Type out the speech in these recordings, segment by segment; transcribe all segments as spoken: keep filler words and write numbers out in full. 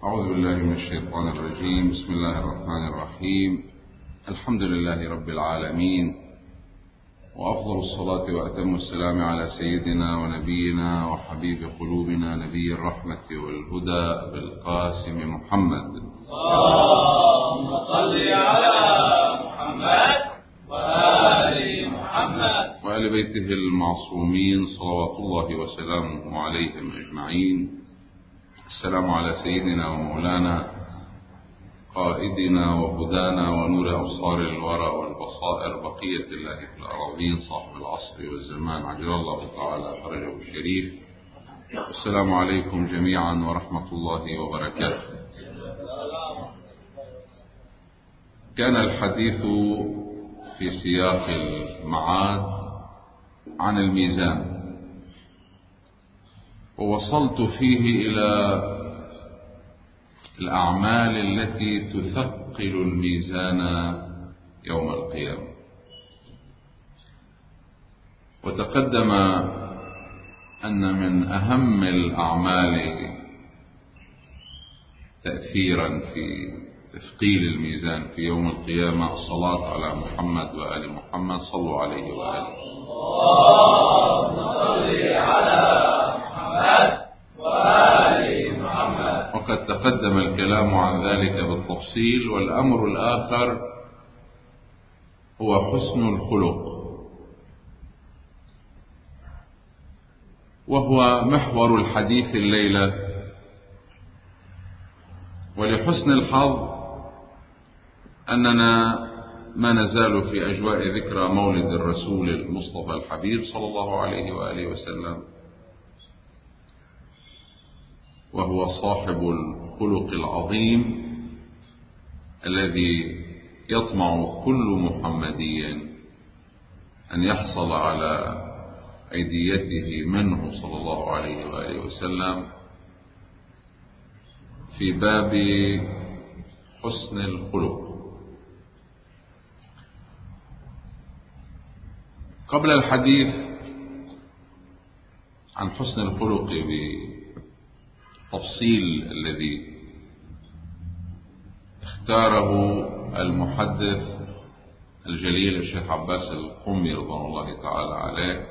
أعوذ بالله من الشيطان الرجيم. بسم الله الرحمن الرحيم. الحمد لله رب العالمين، وأفضل الصلاة وأتم السلام على سيدنا ونبينا وحبيب قلوبنا نبي الرحمة والهدى بالقاسم محمد. اللهم صل على محمد وآل محمد وآل بيته المعصومين صلوات الله وسلامه عليهم أجمعين. السلام على سيدنا ومولانا قائدنا وهدانا ونور أبصار الورى والبصائر بقية الله في الأراضين صاحب العصر والزمان عجل الله تعالى فرجه الشريف. السلام عليكم جميعا ورحمة الله وبركاته. كان الحديث في سياق المعاد عن الميزان، ووصلت فيه إلى الأعمال التي تثقل الميزان يوم القيامة، وتقدم أن من أهم الأعمال تأثيرا في تثقيل الميزان في يوم القيامة الصلاة على محمد وآل محمد. صلوا عليه وآله. اللهم صل على محمد وآل محمد. وقد تقدم الكلام عن ذلك بالتفصيل. والأمر الآخر هو حسن الخلق، وهو محور الحديث الليلة. ولحسن الحظ أننا ما نزال في أجواء ذكرى مولد الرسول المصطفى الحبيب صلى الله عليه وآله وسلم، وهو صاحب الخلق العظيم الذي يطمع كل محمدي أن يحصل على أيديته منه صلى الله عليه وآله وسلم في باب حسن الخلق. قبل الحديث عن حسن الخلق بالتفصيل الذي اختاره المحدث الجليل الشيخ عباس القمي رضوان الله تعالى عليه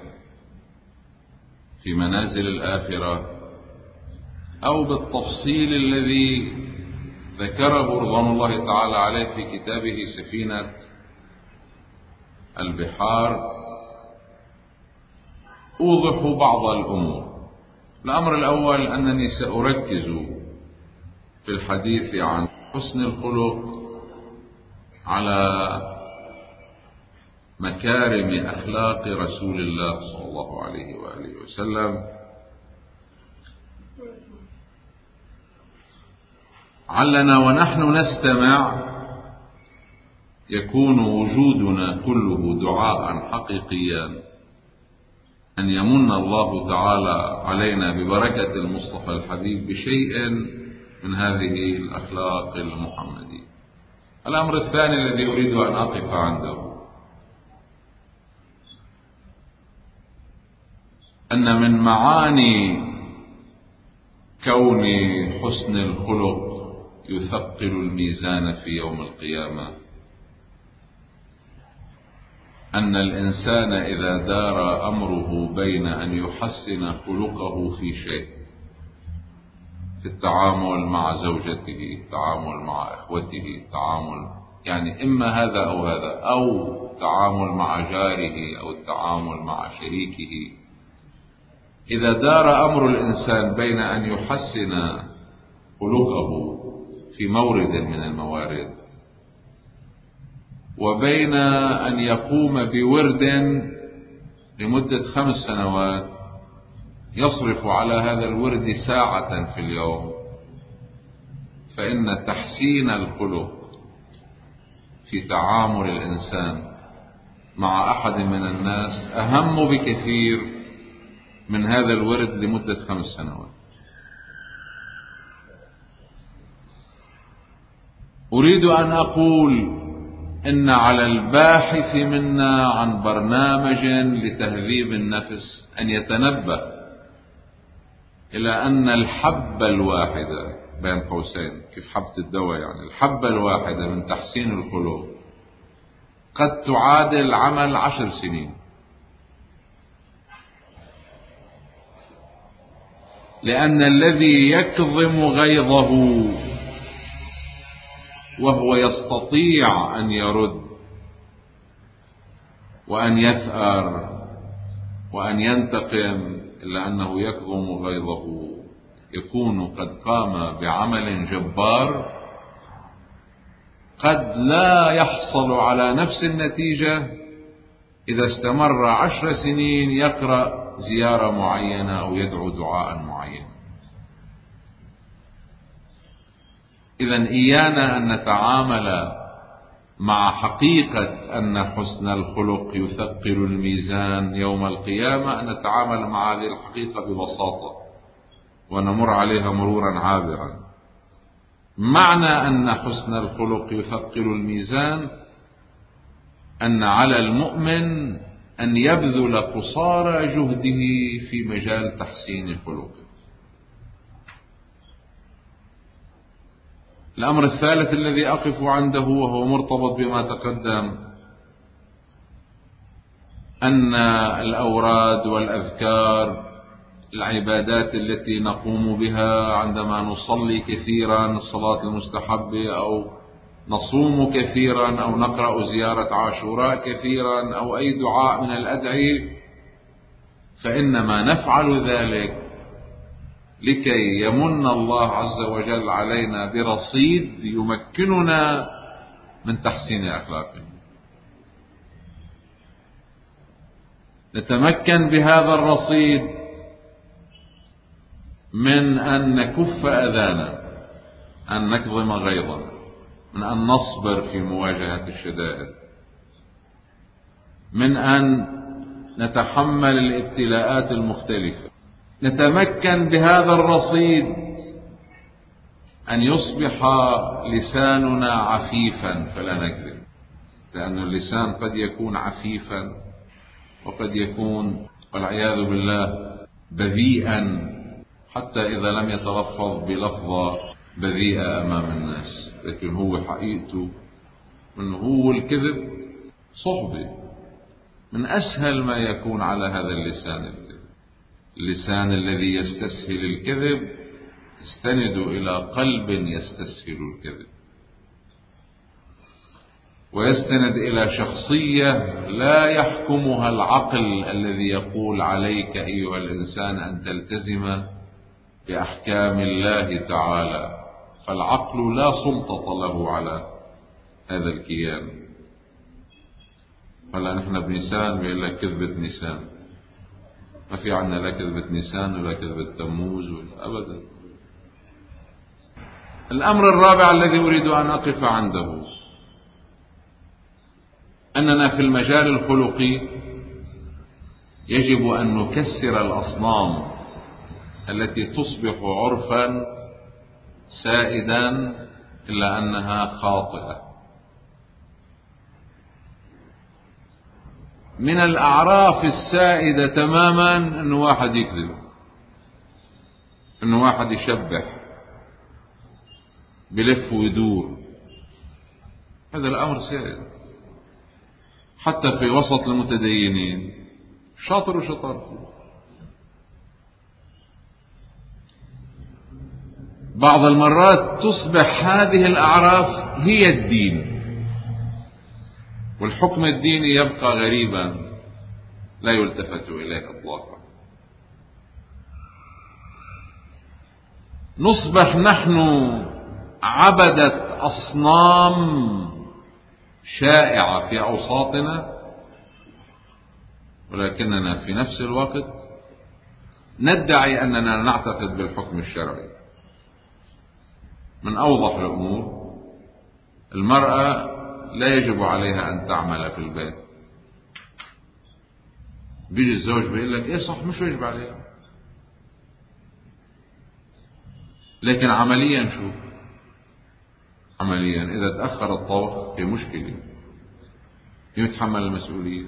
في منازل الآخرة، أو بالتفصيل الذي ذكره رضوان الله تعالى عليه في كتابه سفينة البحار، أوضح بعض الأمور. الأمر الأول أنني سأركز في الحديث عن حسن الخلق على مكارم أخلاق رسول الله صلى الله عليه وآله وسلم، علنا ونحن نستمع يكون وجودنا كله دعاء حقيقيا أن يمن الله تعالى علينا ببركة المصطفى الحبيب بشيء من هذه الأخلاق المحمدية. الأمر الثاني الذي أريد أن أقف عنده أن من معاني كون حسن الخلق يثقل الميزان في يوم القيامة أن الإنسان إذا دار أمره بين أن يحسن خلقه في شيء، في التعامل مع زوجته، التعامل مع إخوته، التعامل يعني إما هذا أو هذا، أو التعامل مع جاره أو التعامل مع شريكه، إذا دار أمر الإنسان بين أن يحسن خلقه في مورد من الموارد وبين أن يقوم بورد لمدة خمس سنوات يصرف على هذا الورد ساعة في اليوم، فإن تحسين الخلق في تعامل الإنسان مع أحد من الناس أهم بكثير من هذا الورد لمدة خمس سنوات. أريد أن أقول إن على الباحث منا عن برنامج لتهذيب النفس أن يتنبه إلى أن الحبة الواحدة بين قوسين كيف حبة الدواء، يعني الحبة الواحدة من تحسين الخلق قد تعادل عمل عشر سنين. لأن الذي يكظم غيظه وهو يستطيع أن يرد وأن يثأر وأن ينتقم، إلا أنه يكظم غيظه يكون قد قام بعمل جبار قد لا يحصل على نفس النتيجة إذا استمر عشر سنين يقرأ زيارة معينة أو يدعو دعاء معين. إذن إيانا أن نتعامل مع حقيقة أن حسن الخلق يثقل الميزان يوم القيامة، أن نتعامل مع هذه الحقيقة ببساطة ونمر عليها مرورا عابرا. معنى أن حسن الخلق يثقل الميزان أن على المؤمن أن يبذل قصارى جهده في مجال تحسين خلقه. الأمر الثالث الذي أقف عنده وهو مرتبط بما تقدم، أن الأوراد والأذكار العبادات التي نقوم بها عندما نصلي كثيرا الصلاة المستحبة أو نصوم كثيرا أو نقرأ زيارة عاشوراء كثيرا أو أي دعاء من الأدعية، فإنما نفعل ذلك لكي يمن الله عز وجل علينا برصيد يمكننا من تحسين أخلاقنا. نتمكن بهذا الرصيد من أن نكف أذانا، أن نكظم غيظنا، من أن نصبر في مواجهة الشدائد، من أن نتحمل الابتلاءات المختلفة. نتمكن بهذا الرصيد أن يصبح لساننا عفيفا فلا نكذب، لأن اللسان قد يكون عفيفا وقد يكون والعياذ بالله بذيئا، حتى إذا لم يتلفظ بلفظة بذيئة أمام الناس، لكن هو حقيقته من هو الكذب صحبة. من أسهل ما يكون على هذا اللسان الكذب. اللسان الذي يستسهل الكذب يستند إلى قلب يستسهل الكذب، ويستند إلى شخصية لا يحكمها العقل الذي يقول عليك أيها الإنسان أن تلتزم بأحكام الله تعالى، فالعقل لا سلطة له على هذا الكيان. هلا نحن بنيسان بيقول لك كذبة نيسان، ما في عنا لا كذبة نيسان ولا كذبة تموز ولا أبدا. الأمر الرابع الذي أريد أن أقف عنده أننا في المجال الخلقي يجب أن نكسر الأصنام التي تصبح عرفا سائدا إلا أنها خاطئة. من الأعراف السائدة تماما أنه واحد يكذب، أنه واحد يشبه بلف ويدور، هذا الأمر سائد حتى في وسط المتدينين، شاطر وشطارته. بعض المرات تصبح هذه الأعراف هي الدين، والحكم الديني يبقى غريبا لا يلتفت إليه إطلاقا. نصبح نحن عبدة أصنام شائعة في أوساطنا، ولكننا في نفس الوقت ندعي أننا نعتقد بالحكم الشرعي. من أوضح الأمور، المرأة لا يجب عليها أن تعمل في البيت. بيجي الزوج بيقول لك إيه صح مش واجب عليها، لكن عمليا شو؟ عمليا إذا تأخر الطبخ في مشكلة، يتحمل المسؤولية.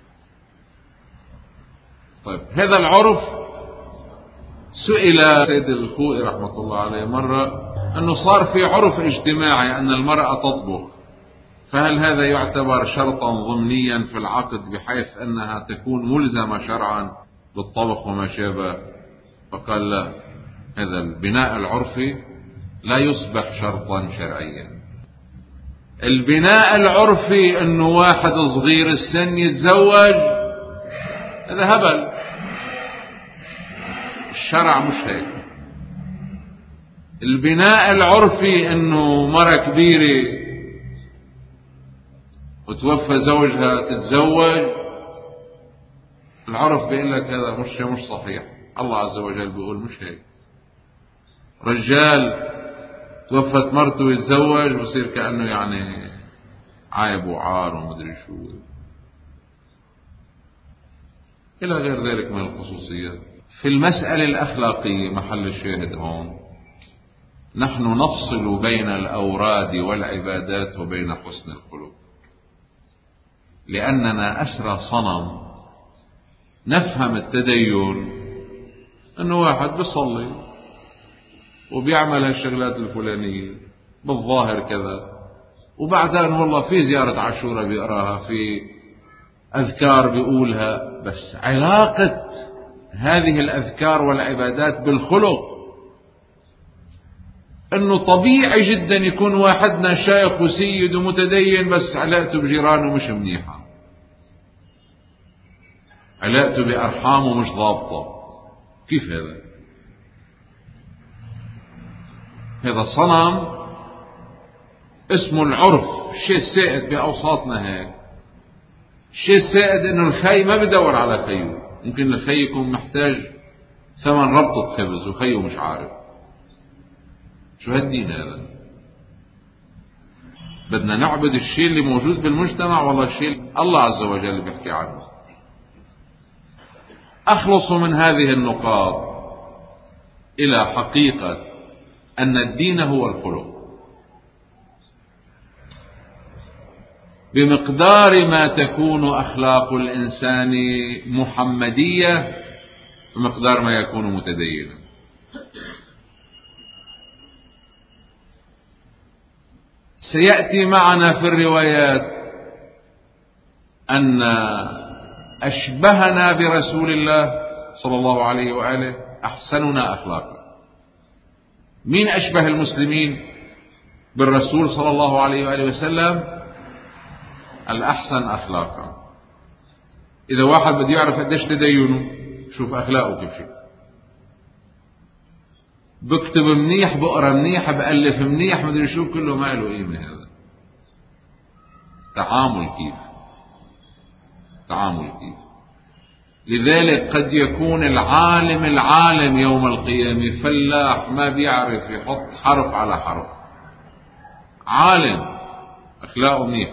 طيب هذا العرف سئل سيد الخوئي رحمة الله عليه مرة أنه صار في عرف اجتماعي أن المرأة تطبخ، فهل هذا يعتبر شرطا ضمنيا في العقد بحيث أنها تكون ملزمة شرعا بالطبخ وما شابه؟ فقال لا، هذا البناء العرفي لا يصبح شرطا شرعيا. البناء العرفي أنه واحد صغير السن يتزوج، هذا هبل، الشرع مش هيك. البناء العرفي أنه مرة كبيرة وتوفى زوجها تتزوج، العرف بيقول لك هذا مش مش صحيح. الله عز وجل بيقول مش هيك. رجال توفت مرته ويتزوج ويصير كأنه يعني عايب وعار ومدري شو إلى غير ذلك من الخصوصيات. في المسألة الأخلاقية محل الشاهد هون، نحن نفصل بين الأوراد والعبادات وبين حسن الخلق، لأننا أسرى صنم. نفهم التدين أنه واحد بيصلي وبيعمل هالشغلات الفلانية بالظاهر كذا، وبعدين والله في زيارة عاشوراء بيقراها، في أذكار بيقولها، بس علاقة هذه الأذكار والعبادات بالخلق. أنه طبيعي جدا يكون واحدنا شيخ وسيد ومتدين بس علاقته بجيرانه مش منيحة، علاقته بأرحامه مش ضابطة. كيف هذا؟ هذا صنم اسمه العرف، الشيء السائد بأوساطنا هيك. الشيء السائد انه الخي ما بدور على خيه، ممكن الخي يكون محتاج ثمن ربطة خبز وخيه مش عارف. شو هالدين هذا؟ بدنا نعبد الشيء اللي موجود بالمجتمع والله الشيء الله عز وجل بيحكي عنه. أخلص من هذه النقاط إلى حقيقة أن الدين هو الخلق، بمقدار ما تكون أخلاق الإنسان محمدية بمقدار ما يكون متدينا. سيأتي معنا في الروايات أن أشبهنا برسول الله صلى الله عليه وآله أحسننا أخلاقا. مين أشبه المسلمين بالرسول صلى الله عليه وآله وسلم؟ الأحسن أخلاقا. إذا واحد بده يعرف قديش تدينه شوف أخلاقه كيف شيء، بكتب منيح، بقرأ منيح، بألف منيح، مدري شو، كله ما له قيمة. هذا تعامل كيف تعامل كيف لذلك قد يكون العالم العالم يوم القيامة فلاح ما بيعرف يحط حرف على حرف، عالم أخلاقه منيح،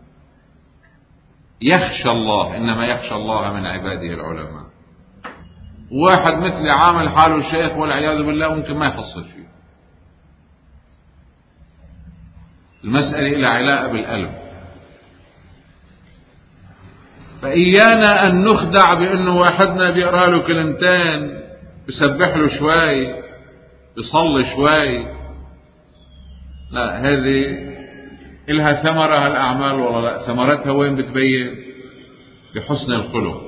يخشى الله، إنما يخشى الله من عباده العلماء. واحد مثل عامل حاله شيخ والعياذ بالله ممكن ما يحصل فيه. المسألة إلى علاقة بالقلب. فإيانا أن نخدع بأنه واحدنا بيقرأ له كلمتين، بسبح له شوي، بيصلي شوي. لا، هذه إلها ثمرة هالأعمال والله لا، ثمرتها وين بتبين؟ بحسن الخلق.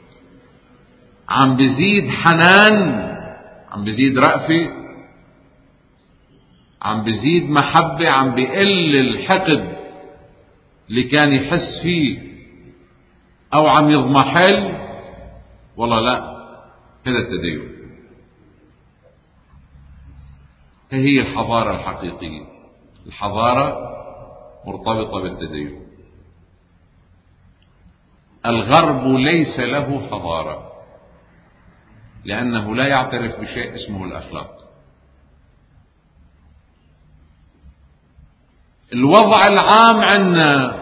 عم بزيد حنان، عم بزيد رأفة، عم بزيد محبة، عم بقل الحقد اللي كان يحس فيه أو عم يضمحل. والله لا، هذا التدين. هي الحضارة الحقيقية. الحضارة مرتبطة بالتدين. الغرب ليس له حضارة لأنه لا يعترف بشيء اسمه الأخلاق. الوضع العام عندنا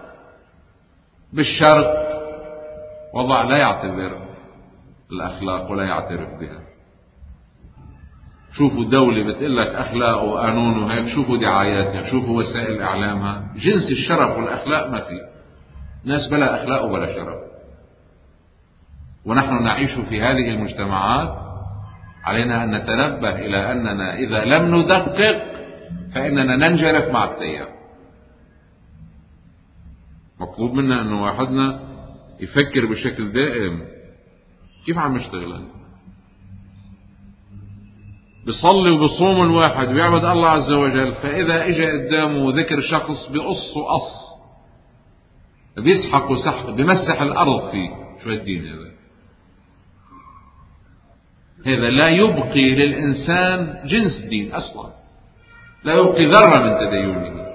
بالشرق وضع لا يعتبر الأخلاق ولا يعترف بها. شوفوا دولة بتقول لك أخلاق وقانون وهيك، شوفوا دعاياتها، شوفوا وسائل إعلامها، جنس الشرف والأخلاق ما في. ناس بلا أخلاق وبلا شرف. ونحن نعيش في هذه المجتمعات علينا أن نتنبه إلى أننا إذا لم ندقق فإننا ننجرف مع التيار. مطلوب منا أن واحدنا يفكر بشكل دائم كيف عم يشتغل، بيصلي وبصوم الواحد ويعبد الله عز وجل، فإذا إجا قدامه ذكر شخص بقص وقص، بيسحق وسحق، بيمسح الأرض فيه، شو الدين هذا؟ هذا لا يبقي للإنسان جنس دين أصلا، لا يبقي ذرة من تدينه،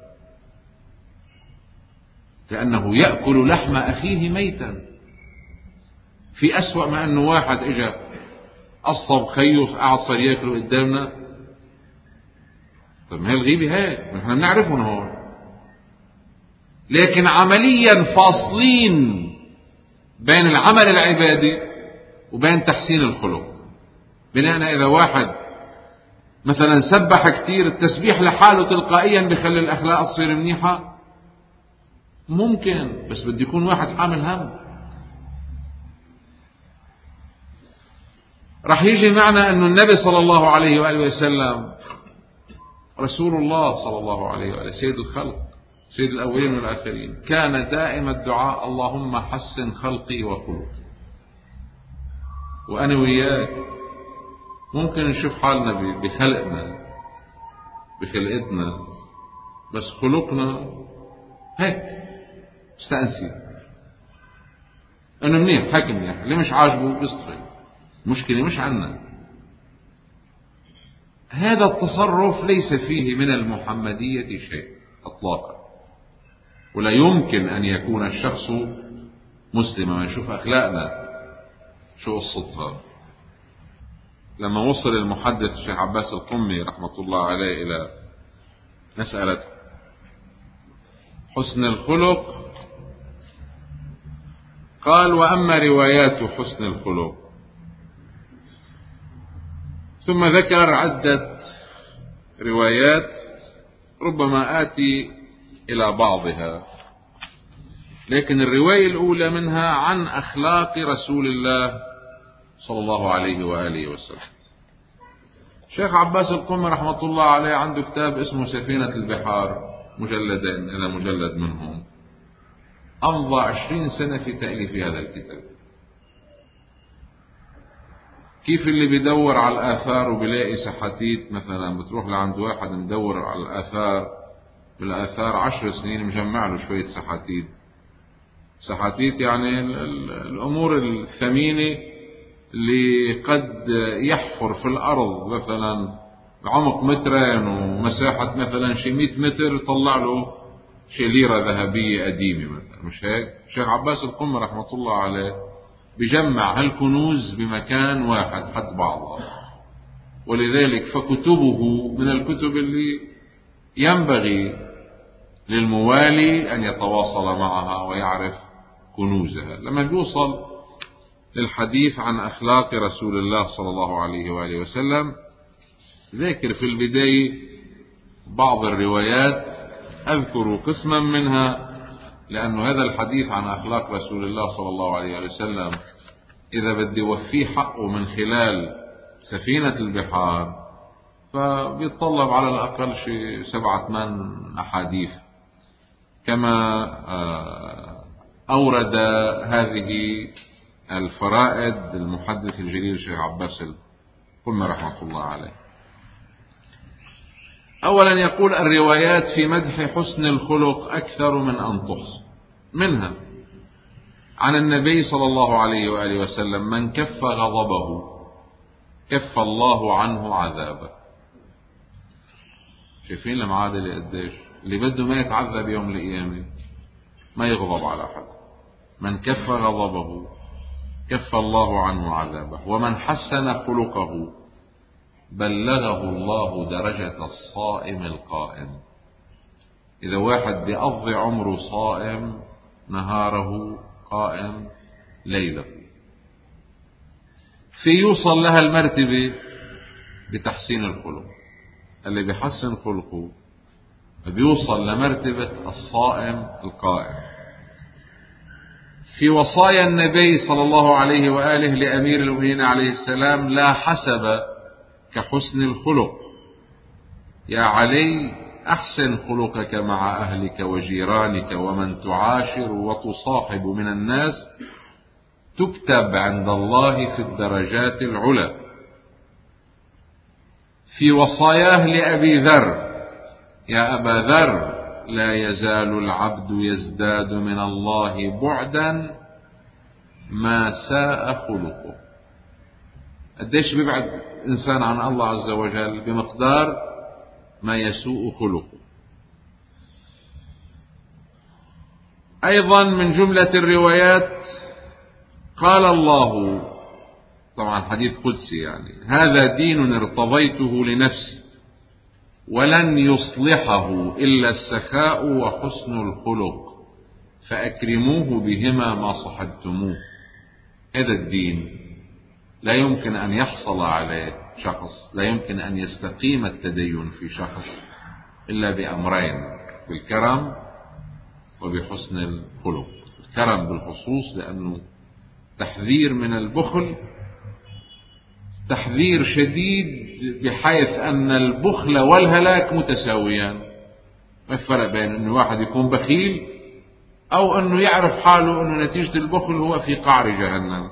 لأنه يأكل لحم أخيه ميتا. في أسوأ ما أنه واحد إجا أصب خيه قاعد صار ياكله قدامنا. طب ما هي الغيبة هيك، نحن بنعرفهم هون، لكن عمليا فاصلين بين العمل العبادي وبين تحسين الخلق. بناء إذا واحد مثلا سبح كتير، التسبيح لحاله تلقائيا بخلي الأخلاق تصير منيحة، ممكن، بس بده يكون واحد حامل هم. رح يجي معنا أن النبي صلى الله عليه وآله وسلم رسول الله صلى الله عليه وآله، سيد الخلق، سيد الأولين والآخرين، كان دائم الدعاء اللهم حسن خلقي وخلقي. وأنا وياك ممكن نشوف حالنا بخلقنا بخلقتنا، بس خلقنا هيك استأنسي أنه منيح، حكي منيح، اللي مش عاجبه بيصطفي، مشكلة مش عنا. هذا التصرف ليس فيه من المحمدية شيء أطلاقا، ولا يمكن أن يكون الشخص مسلما. نشوف أخلاقنا شو قصتها. لما وصل المحدث الشيخ عباس القمي رحمة الله عليه إلى مسألة حسن الخلق، قال: وأما روايات حسن الخلق، ثم ذكر عدة روايات ربما آتي إلى بعضها، لكن الرواية الأولى منها عن أخلاق رسول الله صلى الله عليه وآله وسلم. شيخ عباس القمي رحمة الله عليه عنده كتاب اسمه سفينة البحار، مجلدين، أنا مجلد منهم، أمضى عشرين سنة في تأليف هذا الكتاب. كيف اللي بيدور على الآثار وبيلاقي سحاتيت، مثلا بتروح لعند واحد ندور على الآثار، بالآثار عشر سنين مجمع له شوية سحاتيت. سحاتيت يعني الأمور الثمينة اللي قد يحفر في الأرض مثلا عمق مترين ومساحة مثلا شي مئة متر، طلع له شي ليرة ذهبية قديمة مثلا، مش هيك؟ الشيخ عباس القمي رحمة الله عليه بجمع هالكنوز بمكان واحد حد بعضها، ولذلك فكتبه من الكتب اللي ينبغي للموالي أن يتواصل معها ويعرف كنوزها. لما بيوصل للحديث عن أخلاق رسول الله صلى الله عليه وآله وسلم، ذكر في البداية بعض الروايات، أذكر قسما منها، لأن هذا الحديث عن أخلاق رسول الله صلى الله عليه وسلم إذا بدي وفيه حقه من خلال سفينة البحار فبيتطلب على الأقل شيء سبعة ثمان أحاديث، كما أورد هذه الفرائد المحدث الجليل الشيخ عباس القمي رحمة الله عليه. أولا يقول: الروايات في مدح حسن الخلق أكثر من أن تحصى. منها عن النبي صلى الله عليه وآله وسلم: من كف غضبه كف الله عنه عذابه. شايفين المعادلة قديش؟ اللي بده ما يتعذب يوم القيامة ما يغضب على حد. من كف غضبه كف الله عنه عذابه، ومن حسن خلقه بلغه الله درجة الصائم القائم. إذا واحد بيقضي عمره صائم، نهاره قائم، ليله، في يوصل لها المرتبة بتحسين الخلق. اللي بيحسن خلقه بيوصل لمرتبة الصائم القائم. في وصايا النبي صلى الله عليه وآله لأمير المؤمنين عليه السلام: لا حسب كحسن الخلق، يا علي أحسن خلقك مع أهلك وجيرانك ومن تعاشر وتصاحب من الناس، تكتب عند الله في الدرجات العلى. في وصاياه لأبي ذر: يا أبا ذر، لا يزال العبد يزداد من الله بعدا ما ساء خلقه. قديش بيبعد إنسان عن الله عز وجل؟ بمقدار ما يسوء خلقه. أيضا من جملة الروايات قال الله، طبعا حديث قدسي يعني: هذا دين ارتضيته لنفسي ولن يصلحه إلا السخاء وحسن الخلق، فأكرموه بهما ما صحبتموه. هذا الدين لا يمكن أن يحصل عليه شخص، لا يمكن أن يستقيم التدين في شخص إلا بأمرين: بالكرم وبحسن الخلق. الكرم بالخصوص لأنه تحذير من البخل، تحذير شديد بحيث أن البخل والهلاك متساويان. ما الفرق بين أن واحد يكون بخيل أو أنه يعرف حاله أنه نتيجة البخل هو في قعر جهنم.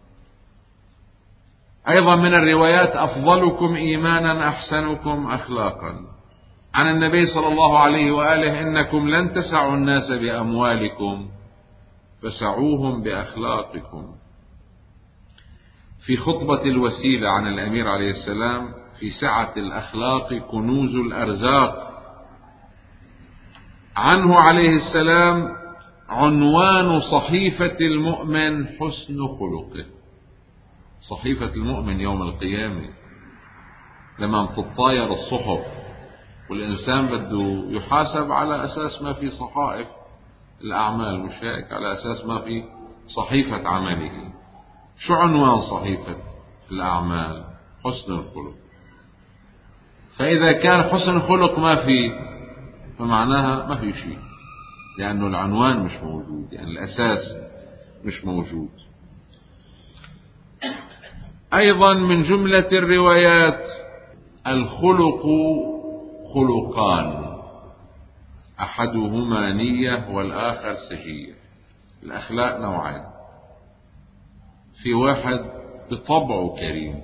أيضا من الروايات: أفضلكم إيمانا أحسنكم أخلاقا. عن النبي صلى الله عليه وآله: إنكم لن تسعوا الناس بأموالكم فسعوهم بأخلاقكم. في خطبة الوسيلة عن الأمير عليه السلام: في سعة الأخلاق كنوز الأرزاق. عنه عليه السلام: عنوان صحيفة المؤمن حسن خلقه. صحيفة المؤمن يوم القيامة لما تطاير الصحف والإنسان بده يحاسب على أساس ما في صحائف الأعمال، مش هيك؟ على أساس ما في صحيفة عمله. شو عنوان صحيفة الأعمال؟ حسن الخلق. فإذا كان حسن خلق ما في، فمعناها ما في شيء، لأنه العنوان مش موجود، يعني الأساس مش موجود. أيضا من جملة الروايات: الخلق خلقان، أحدهما نية والآخر سجية. الأخلاق نوعين: في واحد بطبعه كريم،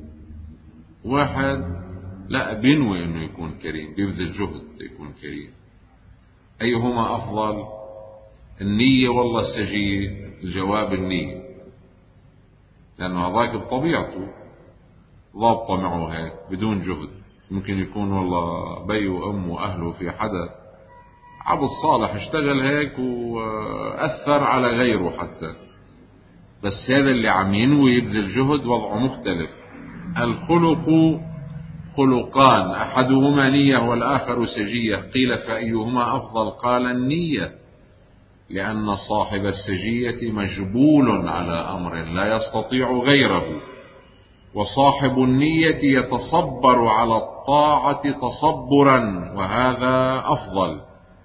واحد لا بينوي انه يكون كريم، بيبذل جهد يكون كريم. ايهما افضل؟ النية والله السجية؟ الجواب النية، لانه هذاك بطبيعته ضابطة معه هيك بدون جهد. ممكن يكون والله بي وام واهله في حدا عبد صالح اشتغل هيك واثر على غيره حتى، بس هذا اللي عم ينوي يبذل جهد وضعه مختلف. الخلق خلقان، أحدهما نية والآخر سجية. قيل: فأيهما أفضل؟ قال: النية، لأن صاحب السجية مجبول على أمر لا يستطيع غيره، وصاحب النية يتصبر على الطاعة تصبرا، وهذا أفضل.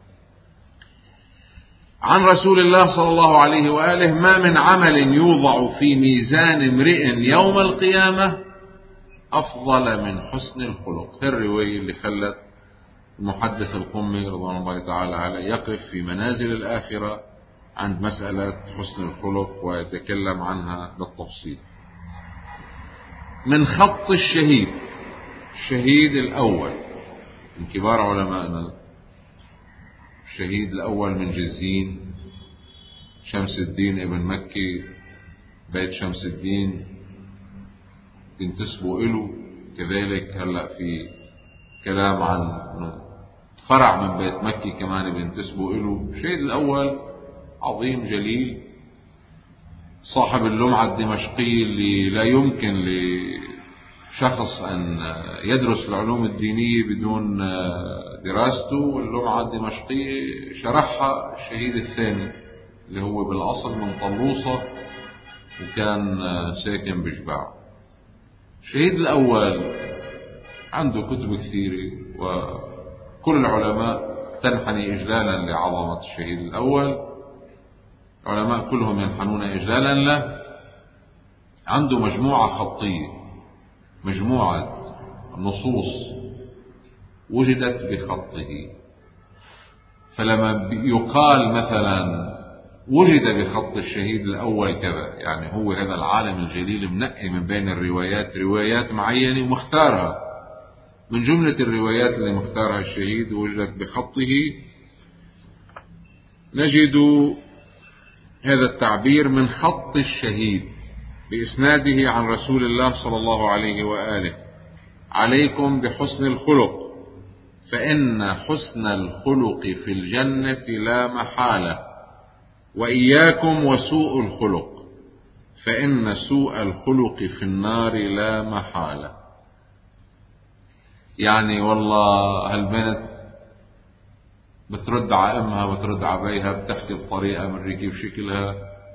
عن رسول الله صلى الله عليه وآله: ما من عمل يوضع في ميزان امرئ يوم القيامة أفضل من حسن الخلق. الرواية اللي خلت المحدث القمي رضوان الله تعالى عليه يقف في منازل الآخرة عند مسألة حسن الخلق ويتكلم عنها بالتفصيل. من خط الشهيد، الشهيد الأول من كبار علمائنا، الشهيد الأول من جزين، شمس الدين ابن مكي، بيت شمس الدين بينتسبوا إله. كذلك هلأ في كلام عن فرع من بيت مكي كمان بينتسبوا إله. الشهيد الأول عظيم جليل، صاحب اللمعة الدمشقية اللي لا يمكن لشخص أن يدرس العلوم الدينية بدون دراسته. واللمعة الدمشقية شرحها الشهيد الثاني اللي هو بالأصل من طلوصة وكان ساكن بجبع. الشهيد الأول عنده كتب كثيرة وكل العلماء تنحني إجلالا لعظمة الشهيد الأول، العلماء كلهم ينحنون إجلالا له. عنده مجموعة خطية، مجموعة نصوص وجدت بخطه، فلما يقال مثلا وجد بخط الشهيد الأول كذا، يعني هو هذا العالم الجليل منقي من بين الروايات روايات معينة ومختارها، من جملة الروايات اللي مختارها الشهيد وجدت بخطه، نجد هذا التعبير من خط الشهيد بإسناده عن رسول الله صلى الله عليه وآله: عليكم بحسن الخلق فإن حسن الخلق في الجنة لا محالة، وإياكم وسوء الخلق فإن سوء الخلق في النار لا محالة. يعني والله هالبنت بترد على أمها، بترد على بيها، بتحكي بطريقة من كيف شكلها،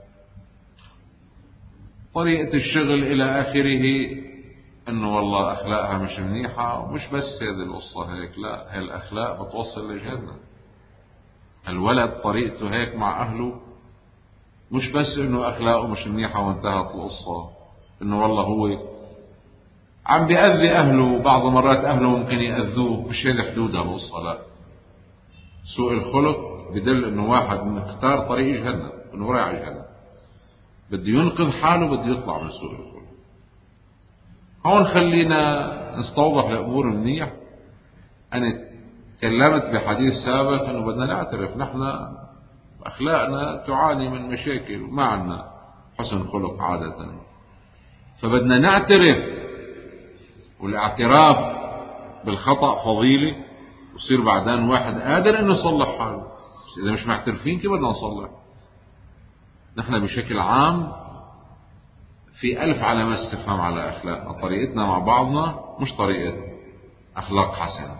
طريقة الشغل إلى آخره، إنه والله أخلاقها مش منيحة. ومش بس هذه القصة هيك، لا، هالأخلاق بتوصل لجهنم. الولد طريقته هيك مع أهله، مش بس إنه أخلاقه مش منيحة وانتهت القصة، إنه والله هو عم بيأذي أهله، بعض مرات أهله ممكن يأذوه، مش هذه حدودها القصة. لا، سوء الخلق بدل إنه واحد مختار طريق جهنم، إنه رايح جهنم، بده ينقذ حاله، بده يطلع من سوء الخلق. هون خلينا نستوضح الأمور منيح. أنا تكلمت بحديث سابق أنه بدنا نعترف نحن أخلاقنا تعاني من مشاكل، ما عنا حسن خلق عادة، فبدنا نعترف، والاعتراف بالخطأ فضيلة، وصير بعدين واحد قادر أنه يصلح حاله. إذا مش معترفين كيف بدنا نصلح؟ نحن بشكل عام في ألف علامة استفهام على أخلاقنا، طريقتنا مع بعضنا مش طريقة أخلاق حسنة.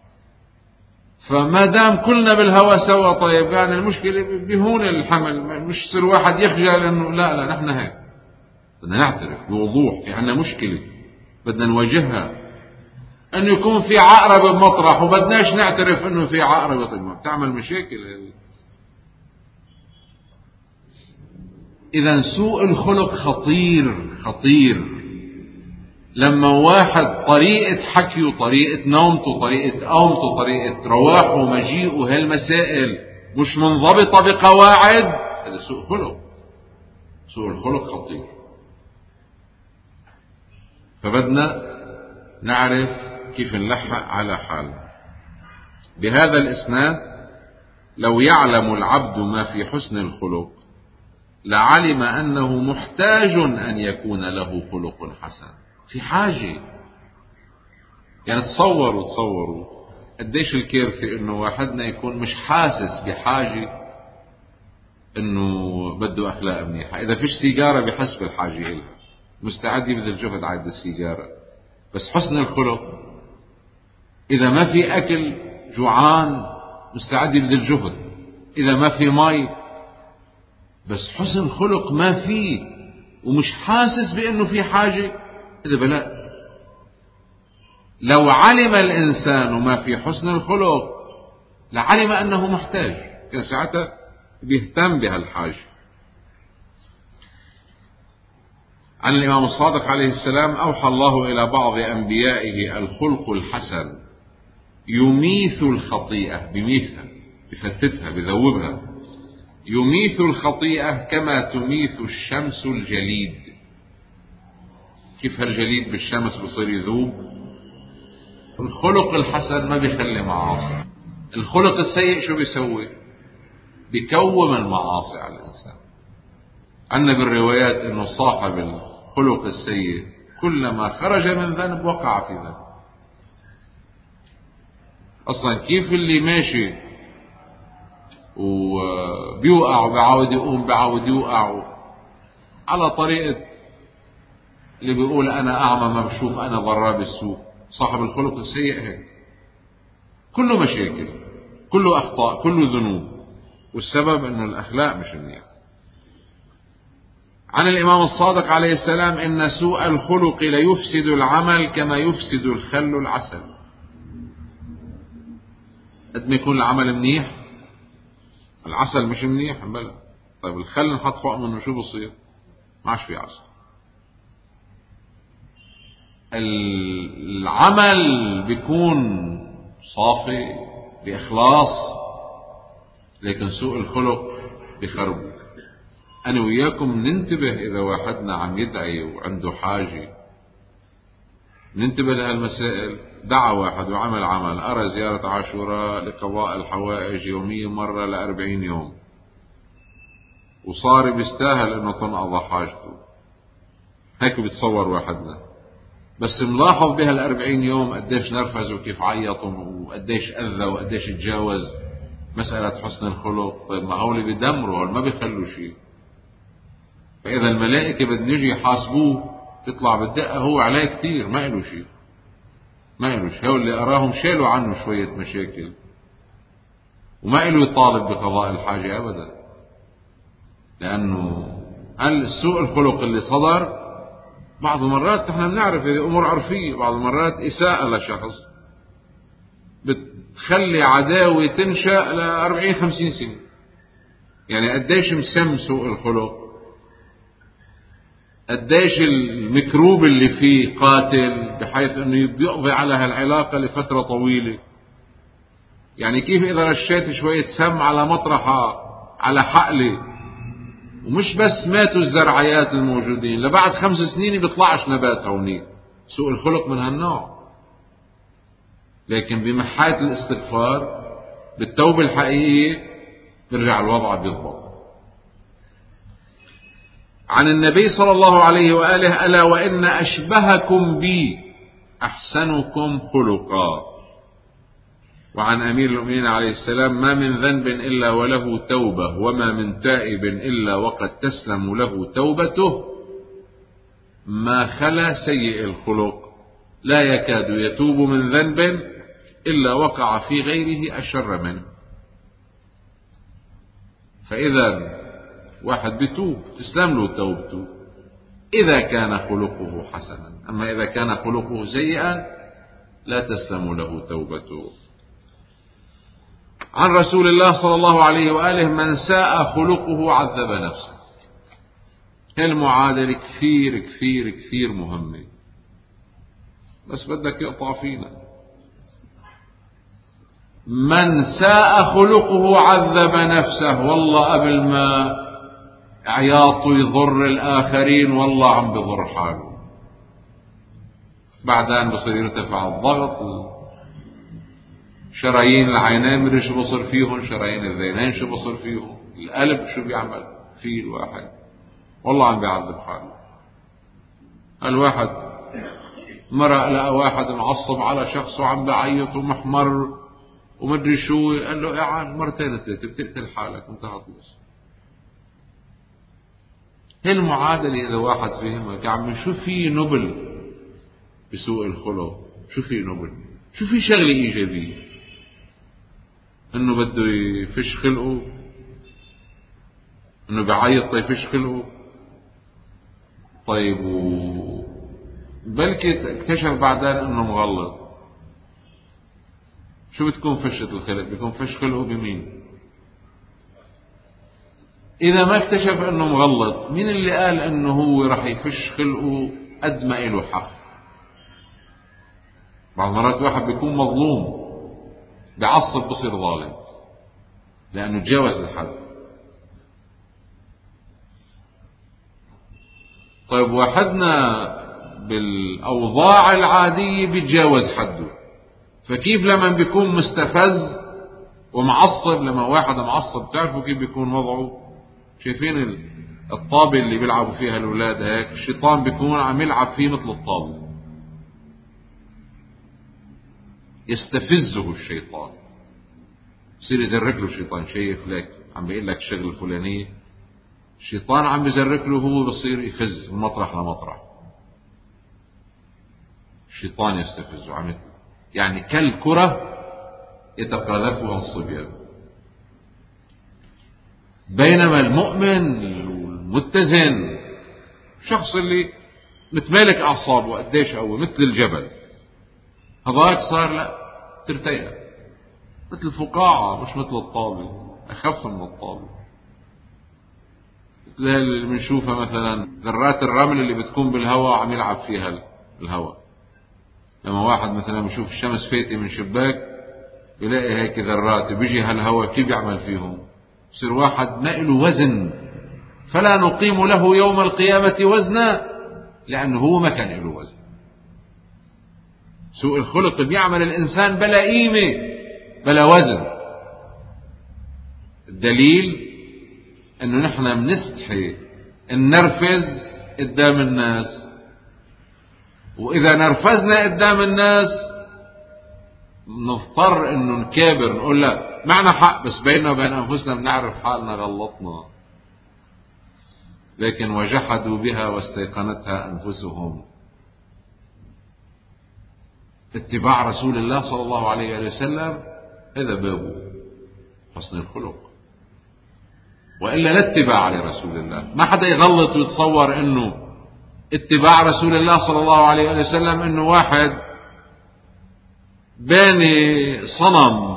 فما دام كلنا بالهوى سوا، طيب يعني المشكلة بهون الحمل، مش يصير واحد يخجل إنه لا لا نحن هيك. بدنا نعترف بوضوح في عنا مشكلة بدنا نواجهها، إنه يكون في عقرب بمطرح وبدناش نعترف إنه في عقرب، طيب ما بتعمل مشاكل. إذا سوء الخلق خطير خطير. لما واحد طريقة حكيه، طريقة نومته، طريقة قومته، طريقة رواحه ومجيئه، هالمسائل مش منضبطة بقواعد، هذا سوء خلق. سوء الخلق خطير. فبدنا نعرف كيف نلحق على حالنا. بهذا الإسناد: لو يعلم العبد ما في حسن الخلق لعلم أنه محتاج أن يكون له خلق حسن. في حاجة. يعني تصوروا تصوروا قديش الكارثة إنه واحدنا يكون مش حاسس بحاجة إنه بده أخلاق منيحة. إذا فيش سيجارة بحس بالحاجة إلها، مستعد يبذل جهد عند السيجارة. بس حسن الخلق، إذا ما في أكل جوعان مستعد يبذل جهد. إذا ما في مي، بس حسن خلق ما فيه ومش حاسس بأنه في حاجة، هذا بلاء. لو علم الإنسان ما في حسن الخلق لعلم أنه محتاج، كان ساعتها بيهتم بهالحاجة. عن الإمام الصادق عليه السلام: أوحى الله إلى بعض أنبيائه الخلق الحسن يميث الخطيئة، بميثها، بفتتها، بذوبها، يميث الخطيئة كما تميث الشمس الجليد. كيف هالجليد بالشمس بصير يذوب؟ الخلق الحسن ما بيخلي معاصي. الخلق السيء شو بيسوي؟ بيكوم المعاصي على الإنسان. عندنا بالروايات إنه صاحب الخلق السيء كلما خرج من ذنب وقع في ذنب. أصلا كيف اللي ماشي وبيوقع وبيعاود يقوم، بيعاود يوقع، على طريقة اللي بيقول أنا أعمى ما بشوف، أنا ضراب السوق. صاحب الخلق السيء هيك، كله مشاكل، كله أخطاء، كله ذنوب، والسبب أنه الأخلاق مش منيحة. عن الإمام الصادق عليه السلام: إن سوء الخلق ليفسد العمل كما يفسد الخل العسل. قد ما يكون العمل منيح، العسل مش منيح، بل طيب الخل نحط فوق منه شو بصير؟ ما عادش في عسل. العمل بيكون صافي بإخلاص، لكن سوء الخلق بخربه. أنا وياكم ننتبه إذا واحدنا عم يدعي وعنده حاجة، ننتبه لهالمسائل. دعا واحد وعمل عمل، أرى زيارة عاشوراء لقضاء الحوائج يوميا مرة لأربعين يوم، وصار بيستاهل إنه تنقضى حاجته، هيك بيتصور واحدنا. بس ملاحظ بها الأربعين يوم قديش نرفز وكيف عيط وقديش أذى وقديش تجاوز مسألة حسن الخلق. طيب ما هولي بيدمروا، هول ما بيخلوا شيء. فإذا الملائكة بدهم يجي يحاسبوه تطلع بالدقة هو عليه كتير، ما إله شيء، ما إله شيء. هول اللي أراهم شالوا عنه شوية مشاكل، وما إله يطالب بقضاء الحاجة أبدا، لأنه السوء الخلق اللي صدر بعض المرات نحن بنعرف هذه أمور عرفية، بعض المرات إساءة لشخص بتخلي عداوة تنشأ لأربعين خمسين سنة. يعني قديش مسم سوء الخلق، قديش الميكروب اللي فيه قاتل بحيث أنه بيقضي على هالعلاقة لفترة طويلة. يعني كيف إذا رشيت شوية سم على مطرحة على حقلة ومش بس ماتوا الزرعيات الموجودين، لبعد خمس سنين بيطلعش نبات هونيك. سوء الخلق من هالنوع. لكن بمحاية الاستغفار بالتوبة الحقيقية برجع الوضع بيضبط. عن النبي صلى الله عليه وآله: ألا وإن أشبهكم بي أحسنكم خلقا. وعن أمير المؤمنين عليه السلام: ما من ذنب إلا وله توبة، وما من تائب إلا وقد تسلم له توبته، ما خلا سيء الخلق، لا يكاد يتوب من ذنب إلا وقع في غيره أشر منه. فإذا واحد بيتوب تسلم له توبته إذا كان خلقه حسنا، أما إذا كان خلقه سيئا لا تسلم له توبته. عن رسول الله صلى الله عليه وآله: من ساء خلقه عذب نفسه. المعادلة كثير كثير كثير مهمة، بس بدك يقطع فينا. من ساء خلقه عذب نفسه. والله قبل ما عياطه يضر الآخرين والله عم بضر حاله. بعدين بصير يرتفع الضغط، شرايين العينين مدري شو بصير فيهم، شرايين الذينين شو بصير فيهم، القلب شو بيعمل فيه الواحد، والله عم بيعذب حاله. الواحد مرة لقى واحد معصب على شخص وعم بعيط ومحمر ومدري شو، قال له: اعان مرتين ثلاثة بتقتل حالك وانتهت القصة. هي المعادلة إذا واحد فهمها عم شو في نبل بسوء الخلق، شو في نبل، شو في شغلة إيجابية، إنه بده يفش خلقه، إنه بعيط يفش خلقه. طيب و بلكي اكتشف بعدين إنه مغلط، شو بتكون فشة الخلق؟ بيكون فش خلقه بمين؟ إذا ما اكتشف إنه مغلط، مين اللي قال إنه هو رح يفش خلقه قد ما إله حق؟ بعض مرات واحد بيكون مظلوم بعصب بصير ظالم لأنه تجاوز الحد. طيب واحدنا بالأوضاع العادية بيتجاوز حده، فكيف لما بيكون مستفز ومعصب؟ لما واحد معصب تعرفوا كيف بيكون وضعه؟ شايفين الطابة اللي بيلعبوا فيها الأولاد هيك؟ الشيطان بيكون عم يلعب فيه مثل الطابة، يستفزه الشيطان، يصير يزرق له الشيطان. شايف لك عم بيقول لك الشغل الفلانية، الشيطان عم يزرق له، هو بصير يفز من مطرح لمطرح. الشيطان يستفزه عم يعني كالكرة يتقاذفها الصبيان. بينما المؤمن المتزن، الشخص اللي متمالك أعصابه قديش قوي مثل الجبل، هذاك صار لا ترتيع مثل الفقاعة، مش مثل الطابة، أخف من الطابة. زي اللي بنشوفها مثلا ذرات الرمل اللي بتكون بالهواء عم يلعب فيها الهواء. لما واحد مثلا بيشوف الشمس فايتة من شباك بيلاقي هيك ذرات، بيجي هالهواء كيف بيعمل فيهم؟ بصير واحد ما له وزن، فلا نقيم له يوم القيامة وزنا، لأنه هو ما كان له وزن. سوء الخلق بيعمل الإنسان بلا قيمة بلا وزن. الدليل أنه نحن بنستحي أن نرفز قدام الناس، وإذا نرفزنا قدام الناس نضطر أنه نكابر نقول لا معنا حق، بس بيننا وبين أنفسنا بنعرف حالنا غلطنا. لكن وجحدوا بها واستيقنتها أنفسهم. اتباع رسول الله صلى الله عليه وسلم هذا بابه حسن الخلق، وإلا لا اتباع لرسول الله. ما حدا يغلط ويتصور أنه اتباع رسول الله صلى الله عليه وسلم أنه واحد باني صنم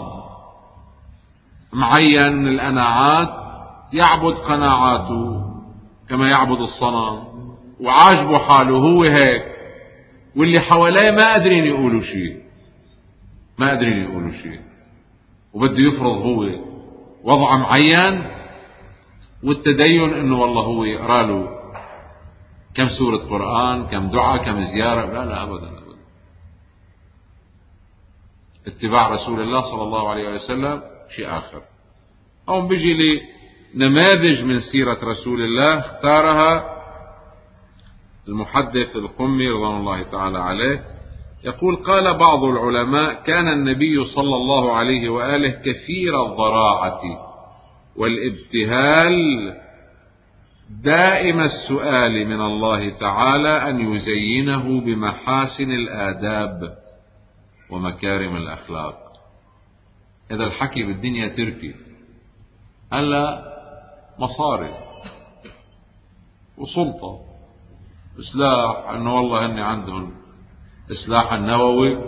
معين من القناعات يعبد قناعاته كما يعبد الصنم، وعاجبه حاله هو هيك، واللي حواليه ما قادرين يقولوا شيء ما قادرين يقولوا شيء وبده يفرض هو وضع معين، والتدين انه والله هو يقرأ له كم سورة قرآن، كم دعاء، كم زيارة. لا لا أبدا أبدا. اتباع رسول الله صلى الله عليه وسلم شيء آخر. هون بيجي لي نماذج من سيرة رسول الله اختارها المحدث القمي رضوان الله تعالى عليه. يقول: قال بعض العلماء: كان النبي صلى الله عليه وآله كثير الضراعة والابتهال، دائم السؤال من الله تعالى أن يزينه بمحاسن الآداب ومكارم الأخلاق. إذا الحكي بالدنيا تركي، هلا مصاري وسلطة سلاح، أنه والله هني عندهم السلاح النووي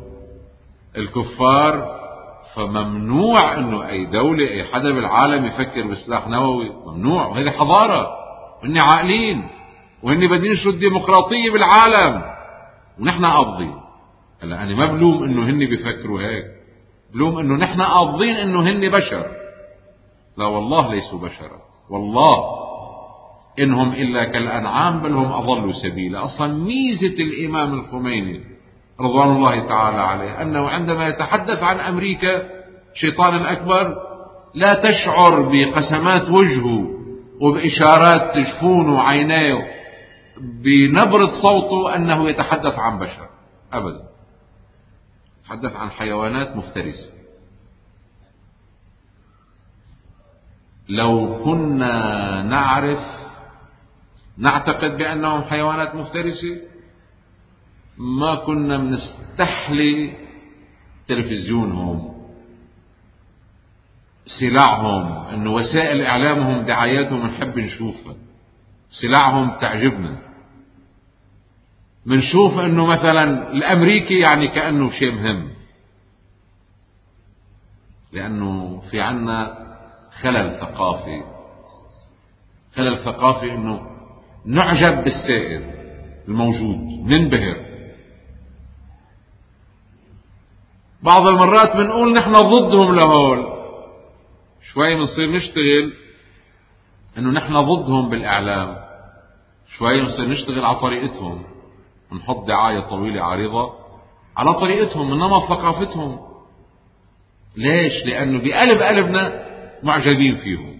الكفار، فممنوع أنه أي دولة أي حدا بالعالم يفكر بسلاح نووي، ممنوع. وهذه حضارة، وهن عاقلين، وهن بدين ينشروا الديمقراطية بالعالم، ونحن قابضين. هلا أنا ما بلوم أنه هن بيفكروا هيك، بلوم أنه نحن قابضين أنه هن بشر. لا والله ليسوا بشرا، والله إنهم إلا كالأنعام بل هم أضلوا سبيلا. أصلا ميزة الإمام الخميني رضوان الله تعالى عليه أنه عندما يتحدث عن أمريكا شيطان الأكبر لا تشعر بقسمات وجهه وبإشارات جفونه وعينيه بنبرة صوته أنه يتحدث عن بشر أبدا، يتحدث عن حيوانات مفترسة. لو كنا نعرف نعتقد بأنهم حيوانات مفترسة ما كنا بنستحلي تلفزيونهم، سلعهم، انه وسائل اعلامهم دعاياتهم نحب نشوفها، سلعهم تعجبنا. بنشوف انه مثلا الامريكي يعني كأنه شيء مهم، لانه في عنا خلل ثقافي، خلل ثقافي انه نعجب بالسائد الموجود، ننبهر. بعض المرات بنقول نحن ضدهم لهول، شوي بنصير نشتغل انه نحن ضدهم بالاعلام، شوي بنصير نشتغل على طريقتهم، ونحط دعاية طويلة عريضة على طريقتهم من نمط ثقافتهم. ليش؟ لانه بقلب قلبنا معجبين فيهم.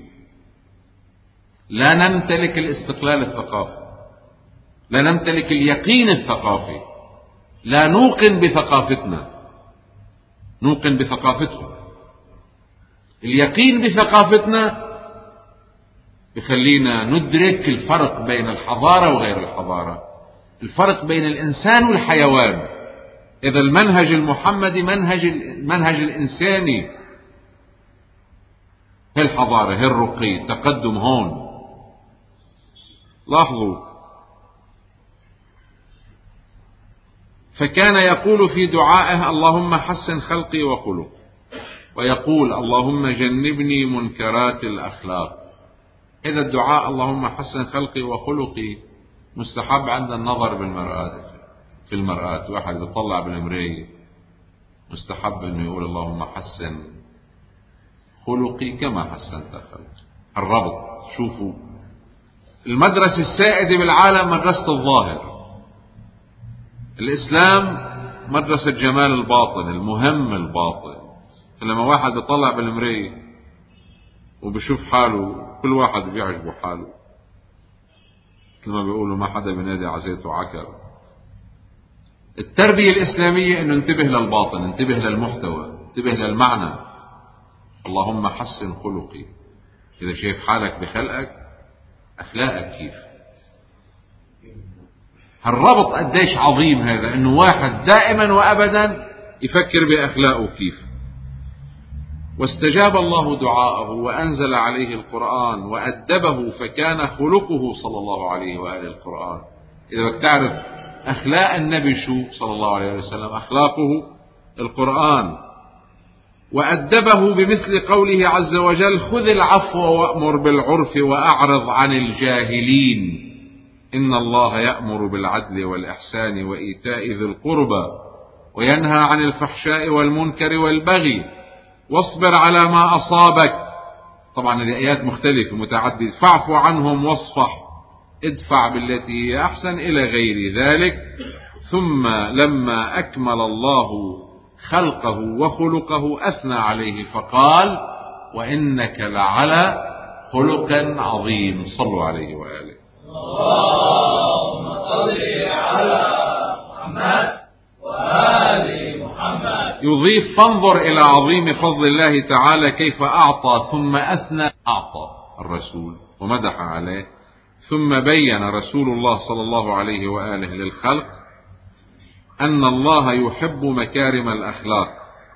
لا نمتلك الاستقلال الثقافي، لا نمتلك اليقين الثقافي، لا نوقن بثقافتنا، نوقن بثقافتهم. اليقين بثقافتنا بخلينا ندرك الفرق بين الحضارة وغير الحضارة، الفرق بين الإنسان والحيوان. إذا المنهج المحمدي منهج المنهج الإنساني، هي الحضارة، هي الرقي، التقدم هون. لاحظوا: فكان يقول في دعائه: اللهم حسن خلقي وخلقي، ويقول: اللهم جنبني منكرات الأخلاق. إذا الدعاء اللهم حسن خلقي وخلقي مستحب عند النظر بالمرآة، في المرآة واحد يطلع بالمراية مستحب أنه يقول اللهم حسن خلقي كما حسنت خلقي. الربط، شوفوا المدرسة السائدة بالعالم مدرسة الظاهر. الإسلام مدرسة جمال الباطن، المهم الباطن. لما واحد يطلع بالمراية وبشوف حاله، كل واحد بيعجبه حاله، لما بيقولوا ما حدا بينادي عزيته عكر. التربية الإسلامية أنه انتبه للباطن، انتبه للمحتوى، انتبه للمعنى. اللهم حسن خلقي، إذا شايف حالك بخلقك أخلاقك كيف. هالربط قديش عظيم هذا، أنه واحد دائما وأبدا يفكر بأخلاقه كيف. واستجاب الله دعاءه وأنزل عليه القرآن وأدبه فكان خلقه صلى الله عليه وآله القرآن. إذا بدك تعرف أخلاق النبي شو صلى الله عليه وسلم، أخلاقه القرآن. وأدبه بمثل قوله عز وجل خذ العفو وأمر بالعرف وأعرض عن الجاهلين إن الله يأمر بالعدل والإحسان وإيتاء ذي القربى وينهى عن الفحشاء والمنكر والبغي واصبر على ما أصابك. طبعا الآيات مختلفة متعددة. فاعف عنهم واصفح ادفع بالتي هي أحسن إلى غير ذلك. ثم لما أكمل الله خلقه وخلقه أثنى عليه فقال وإنك لعلى خلق عظيم. صلوا عليه وآله. اللهم صل على محمد وآل محمد. يضيف فانظر إلى عظيم فضل الله تعالى كيف أعطى ثم أثنى. أعطى الرسول ومدح عليه، ثم بين رسول الله صلى الله عليه وآله للخلق أن الله يحب مكارم الأخلاق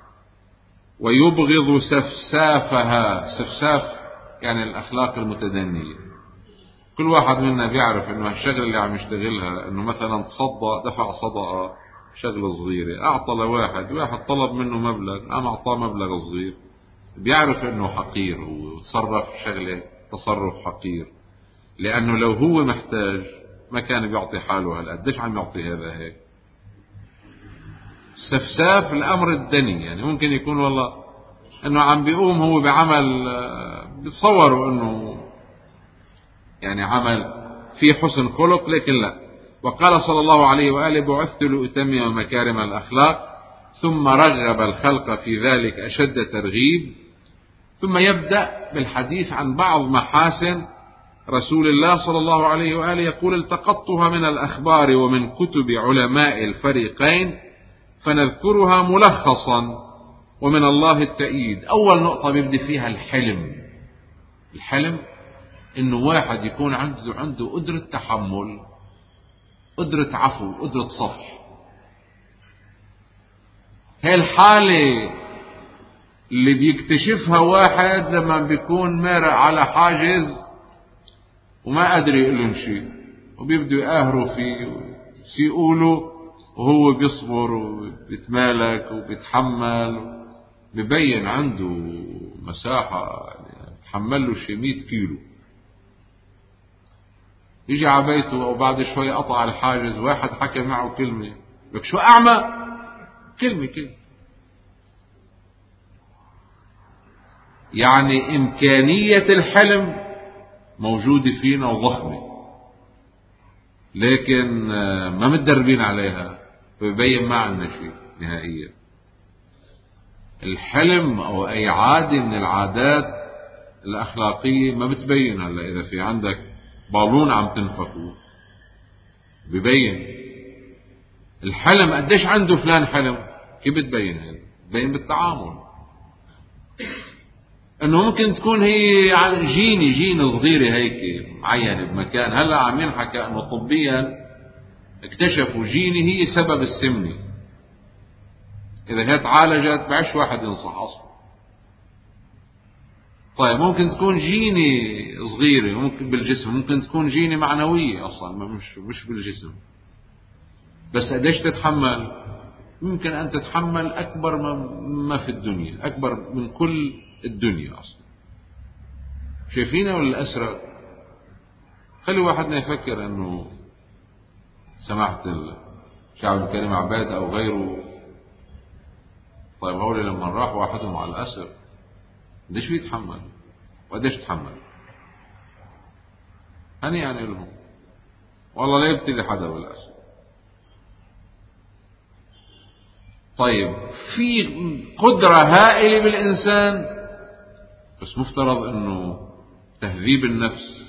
ويبغض سفسافها. سفساف يعني الأخلاق المتدنية. كل واحد منا بيعرف أنه الشغل اللي عم يشتغلها، أنه مثلا تصدق دفع صدقة شغلة صغيرة، أعطى لواحد، واحد طلب منه مبلغ قام أعطاه مبلغ صغير، بيعرف أنه حقير وتصرف شغلة تصرف حقير، لأنه لو هو محتاج ما كان بيعطي حاله هالقديش عم يعطي هذا هيك. سفساف الأمر الدني، يعني ممكن يكون والله أنه عم بيقوم هو بعمل بتصوروا أنه يعني عمل فيه حسن خلق، لكن لا. وقال صلى الله عليه وآله بعثت لأتمم مكارم الأخلاق، ثم رغب الخلق في ذلك أشد ترغيب، ثم يبدأ بالحديث عن بعض محاسن رسول الله صلى الله عليه وآله. يقول التقطتها من الأخبار ومن كتب علماء الفريقين فنذكرها ملخصا ومن الله التأييد. أول نقطة بيبدأ فيها الحلم. الحلم إنه واحد يكون عنده عنده قدرة تحمل، قدرة عفو، قدرة صفح. هي الحالة اللي بيكتشفها واحد لما بيكون مارق على حاجز وما قادر يقولن شيء، وبيبدوا يقاهروا فيه ويقولوا، وهو بيصبر وبيتمالك وبيتحمل، ببين عنده مساحة تحمل له شيء مئة كيلو. يجي على بيته أو بعد شوي قطع الحاجز، واحد حكى معه كلمة، لك شو أعمى؟ كلمة كلمة. يعني إمكانية الحلم موجودة فينا وضخمة، لكن ما متدربين عليها، فبيبين ما عندنا شيء نهائيا. الحلم أو أي عادة من العادات الأخلاقية ما بتبين. هلا إذا في عندك بالون عم تنفخه ببين. الحلم قديش عنده فلان حلم، كيف بتبين؟ هذا بتبين بالتعامل. انه ممكن تكون هي جيني جين صغيرة هيك معينة بمكان. هلا عم ينحكى انه طبيا اكتشفوا جيني هي سبب السمنة، اذا هي تعالجت بعش واحد ينصح اصلا. طيب ممكن تكون جيني صغيرة ممكن بالجسم، ممكن تكون جيني معنوية اصلا مش مش بالجسم. بس قديش تتحمل؟ ممكن ان تتحمل اكبر ما في الدنيا، اكبر من كل الدنيا اصلا. شايفينها ولا الأسرة؟ خلي واحدنا يفكر انه سماحة الشعب الكريم عباد او غيره، طيب هؤلاء لما راح واحدهم على الاسر قديش بيتحمل وقديش تحمل؟ هنيئا لهم، والله لا يبتلي حدا بالاسر. طيب في قدرة هائلة بالإنسان، بس مفترض أنه تهذيب النفس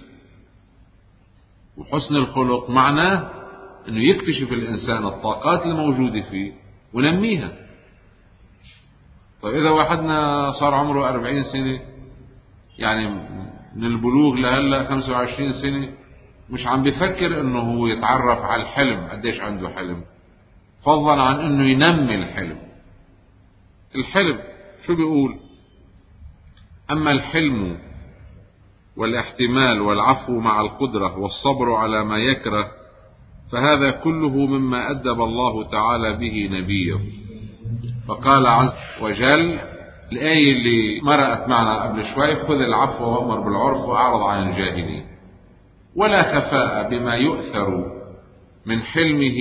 وحسن الخلق معناه أنه يكتشف الإنسان الطاقات الموجودة فيه ونميها. طيب إذا واحدنا صار عمره أربعين سنة، يعني من البلوغ لهلا خمسة وعشرين سنة، مش عم بيفكر أنه هو يتعرف على الحلم، قديش عنده حلم، فضلا عن أنه ينمي الحلم. الحلم شو بيقول؟ أما الحلم والاحتمال والعفو مع القدرة والصبر على ما يكره، فهذا كله مما أدب الله تعالى به نبيه. فقال عز وجل الآية اللي مرأت معنا قبل شوي: خذ العفو وأمر بالعرف وأعرض عن الجاهلين. ولا خفاء بما يؤثر من حلمه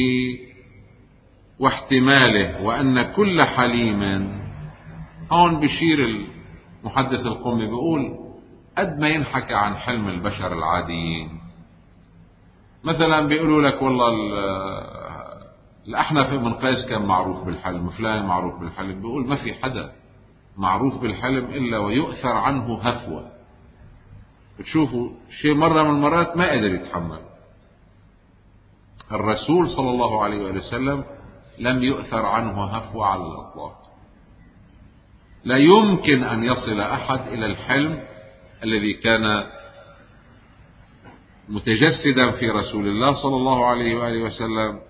واحتماله، وأن كل حليم. هون بشير المحدث القمي بيقول قد ما ينحكى عن حلم البشر العاديين، مثلا بيقولوا لك والله الأحنف بن قيس كان معروف بالحلم، فلان معروف بالحلم. بيقول ما في حدا معروف بالحلم إلا ويؤثر عنه هفوة. بتشوفوا شيء مرة من المرات ما قدر يتحمل. الرسول صلى الله عليه وآله وسلم لم يؤثر عنه هفوة على الإطلاق. لا يمكن أن يصل أحد إلى الحلم الذي كان متجسدا في رسول الله صلى الله عليه وآله وسلم.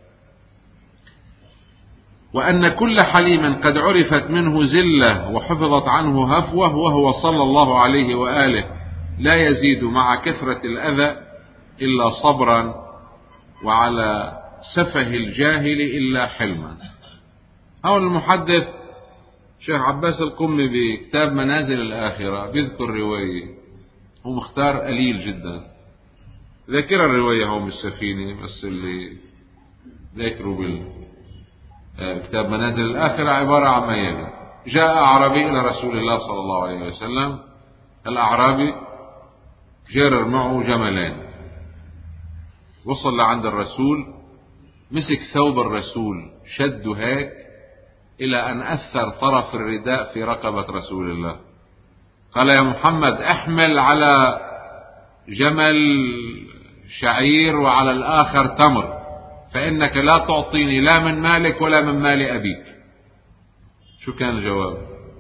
وأن كل حليم قد عرفت منه زلة وحفظت عنه هفوة، وهو صلى الله عليه وآله لا يزيد مع كثرة الأذى إلا صبرا، وعلى سفه الجاهل إلا حلما. هون المحدث شيخ عباس القمي بكتاب منازل الآخرة بيذكر رواية، هو مختار قليل جدا، ذاكر الرواية هون بالسفينة، بس اللي ذاكروا بالكتاب منازل الآخرة عبارة عن ما يلي: جاء أعرابي إلى رسول الله صلى الله عليه وسلم. الأعرابي جرر معه جملين، وصل لعند الرسول، مسك ثوب الرسول شده هيك إلى أن أثر طرف الرداء في رقبة رسول الله. قال: يا محمد، احمل على جمل شعير وعلى الآخر تمر، فإنك لا تعطيني لا من مالك ولا من مال أبيك. شو كان الجواب؟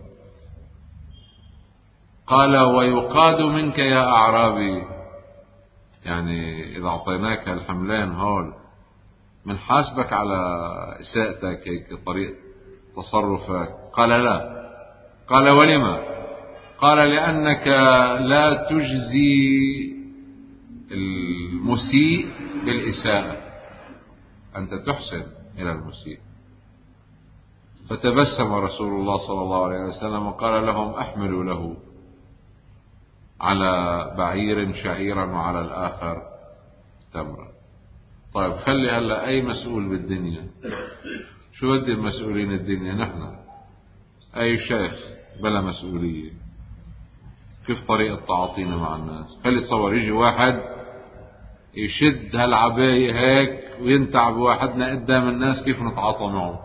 قال: ويقاد منك يا أعرابي، يعني إذا أعطيناك الحملان هول من حاسبك على إساءتك هيك طريقة تصرفك. قال: لا. قال: ولما؟ قال: لأنك لا تجزي المسيء بالإساءة، أنت تحسن إلى المسيء. فتبسم رسول الله صلى الله عليه وسلم وقال لهم: احملوا له على بعير شعيرا وعلى الآخر تمرا. طيب خلي هلا أي مسؤول بالدنيا، شو بدي المسؤولين الدنيا نحن، أي شيخ بلا مسؤولية، كيف طريقة تعاطينا مع الناس؟ خلي تصور يجي واحد يشد هالعباية هيك وينتعب واحدنا قدام الناس، كيف نتعاطى معه؟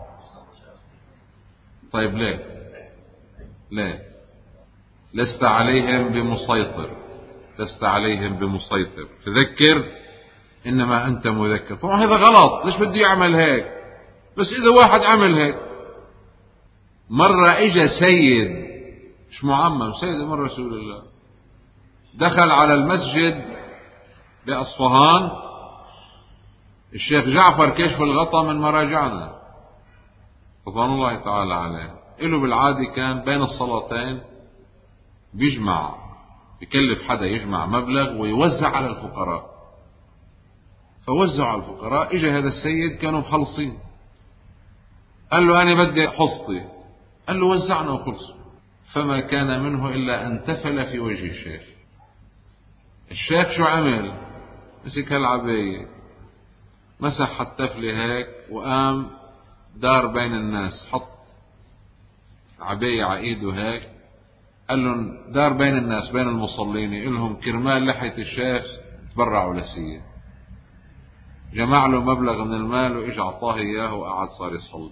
طيب ليه؟ ليه؟ لست عليهم بمسيطر، لست عليهم بمسيطر، فذكر إنما أنت مذكر. طبعا هذا غلط، ليش بده يعمل هيك؟ بس إذا واحد عمل هيك. مرة إجا سيد مش معمم، سيد من رسول الله، دخل على المسجد بأصفهان، الشيخ جعفر كشف الغطاء من مراجعنا رضوان الله تعالى عليه، إله بالعادة كان بين الصلاتين بيجمع، يكلف حدا يجمع مبلغ ويوزع على الفقراء، فوزع على الفقراء. إجا هذا السيد كانوا مخلصين، قال له: أنا بدي حصتي. قال له: وزعنا وخلصوا. فما كان منه إلا أن تفل في وجه الشيخ. الشيخ شو عمل؟ مسك هالعباية مسح التفلة هيك وقام دار بين الناس، حط عباية على ايده هيك، قال لهم دار بين الناس بين المصلين، يقول لهم كرمال لحية الشيخ تبرعوا لسية. جمع له مبلغ من المال واجى اعطاه اياه وقعد صار يصلي.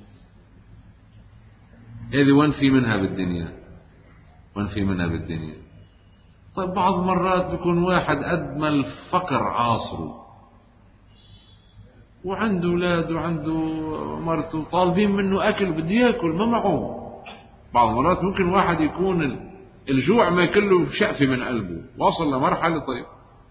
هذه وين في منها بالدنيا؟ وين في منها بالدنيا؟ طيب بعض المرات بيكون واحد قد ما الفقر عاصره وعنده اولاد وعنده مرته طالبين منه اكل بده ياكل ما معه. بعض المرات ممكن واحد يكون الجوع ما يكله شقفة من قلبه، واصل لمرحلة. طيب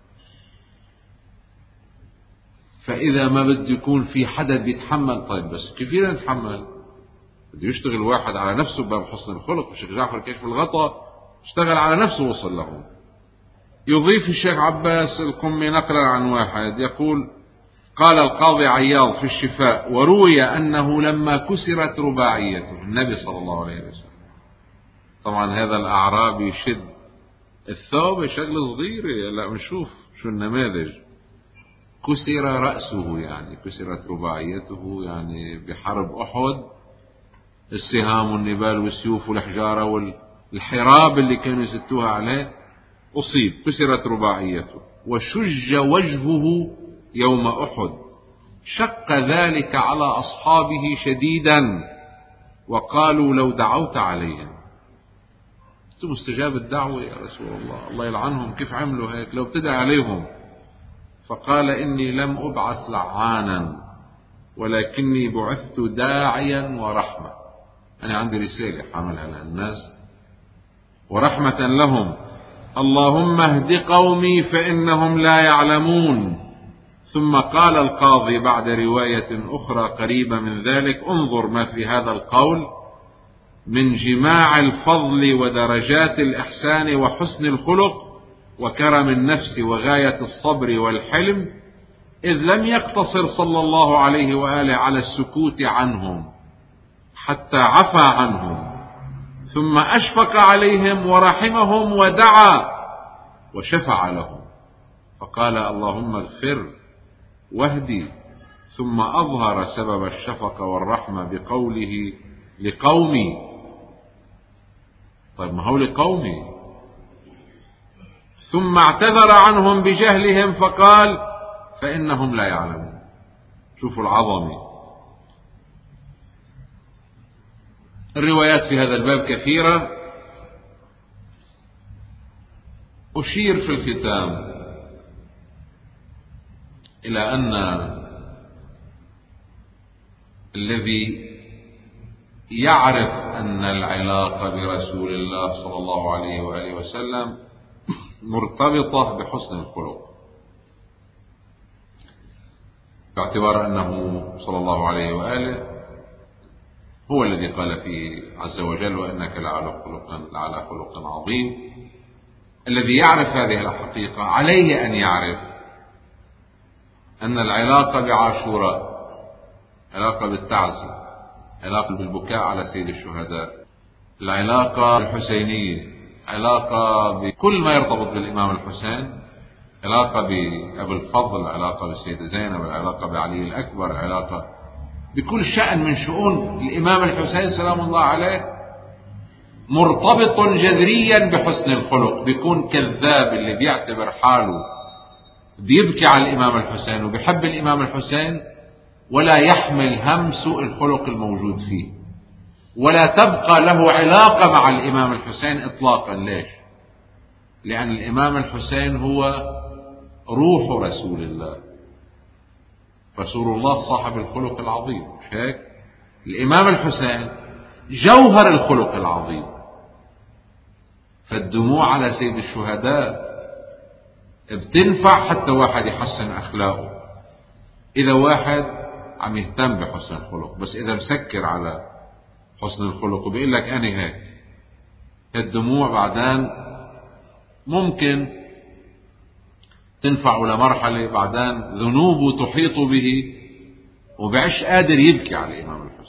فإذا ما بده يكون في حدا بيتحمل، طيب بس كيف يتحمل؟ بده يشتغل واحد على نفسه باب حسن الخلق. الشيخ جعفر كشف الغطاء اشتغل على نفسه وصل له. يضيف الشيخ عباس القمي نقلا عن واحد يقول: قال القاضي عياض في الشفاء: وروي أنه لما كسرت رباعيته النبي صلى الله عليه وسلم، طبعا هذا الأعرابي يشد الثوب شغل صغير، لا نشوف شو النماذج. كسر رأسه يعني كسرت رباعيته، يعني بحرب أحد السهام والنبال والسيوف والحجارة والحراب اللي كانوا يستوها عليه أصيب، كسرت رباعيته. وشج وجهه يوم أحد، شق ذلك على أصحابه شديدا، وقالوا لو دعوت عليهم. مستجاب الدعوة يا رسول الله، الله يلعنهم كيف عملوا هيك لو ابتدى عليهم. فقال: إني لم أبعث لعانا ولكني بعثت داعيا ورحمة. أنا عندي رسالة حاملها للناس ورحمة لهم. اللهم اهد قومي فإنهم لا يعلمون. ثم قال القاضي بعد رواية أخرى قريبة من ذلك: انظر ما في هذا القول من جماع الفضل ودرجات الإحسان وحسن الخلق وكرم النفس وغاية الصبر والحلم، إذ لم يقتصر صلى الله عليه وآله على السكوت عنهم حتى عفى عنهم، ثم أشفق عليهم ورحمهم ودعا وشفع لهم، فقال: اللهم اغفر واهدي. ثم أظهر سبب الشفقة والرحمة بقوله: لقومي. طيب ما هو لقومي. ثم اعتذر عنهم بجهلهم فقال: فإنهم لا يعلمون. شوفوا العظمة. الروايات في هذا الباب كثيرة. أشير في الختام إلى أن الذي يعرف أن العلاقة برسول الله صلى الله عليه وآله وسلم مرتبطة بحسن الخلق، باعتبار أنه صلى الله عليه وآله هو الذي قال فيه عز وجل: وإنك لعلى خلق لعلى خلق عظيم. الذي يعرف هذه الحقيقة عليه أن يعرف أن العلاقة بعاشوراء علاقة بالتعزية، علاقة بالبكاء على سيد الشهداء، العلاقة الحسينية، علاقة بكل ما يرتبط بالإمام الحسين، علاقة بأبي الفضل، علاقة بالسيدة زينب، العلاقة بعلي الأكبر، علاقة بكل شأن من شؤون الإمام الحسين سلام الله عليه، مرتبط جذريا بحسن الخلق. بيكون كذاب اللي بيعتبر حاله بيبكي على الإمام الحسين وبيحب الإمام الحسين ولا يحمل هم سوء الخلق الموجود فيه، ولا تبقى له علاقة مع الإمام الحسين إطلاقا. ليش؟ لأن الإمام الحسين هو روح رسول الله، رسول الله صاحب الخلق العظيم، مش هيك؟ الإمام الحسين جوهر الخلق العظيم. فالدموع على سيد الشهداء بتنفع حتى واحد يحسن أخلاقه، إذا واحد عم يهتم بحسن الخلق. بس إذا مسكر على حسن الخلق وبيقول لك أنا هيك، الدموع بعدين ممكن تنفع لمرحلة بعدين ذنوبه تحيط به وبعش قادر يبكي على الإمام الحسين.